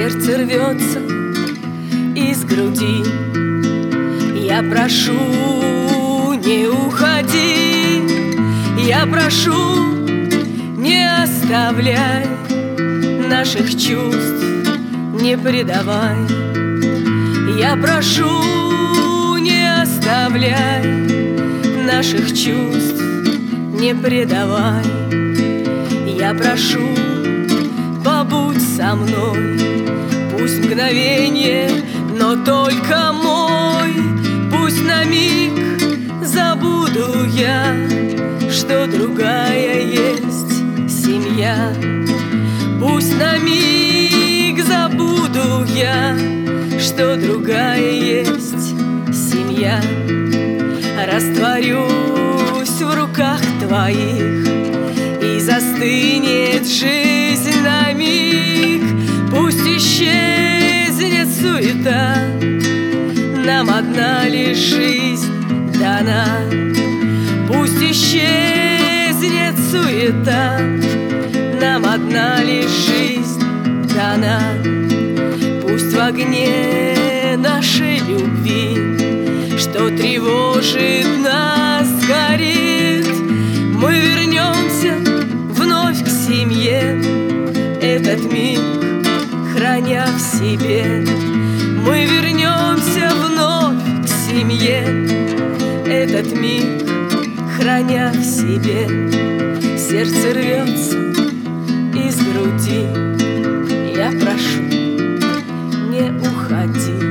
сердце рвется из груди. Я прошу, не уходи, я прошу, не оставляй наших чувств, не предавай. Я прошу, не оставляй наших чувств, не предавай. Я прошу, побудь со мной, пусть мгновенье, но только мой. Пусть на миг забуду я, что другая есть семья. Пусть на миг забуду я, что другая есть семья. Растворюсь в руках твоих, и застынет жизнь на миг. Пусть исчезнет суета, нам одна лишь жизнь дана. Пусть исчезнет суета, нам одна лишь жизнь дана. Пусть в огне нашей любви, что тревожит нас, горит. Мы вернемся вновь к семье, этот миг храня в себе. Мы вернемся вновь к семье, этот миг храня в себе. Сердце рвется из груди, я прошу, не уходи.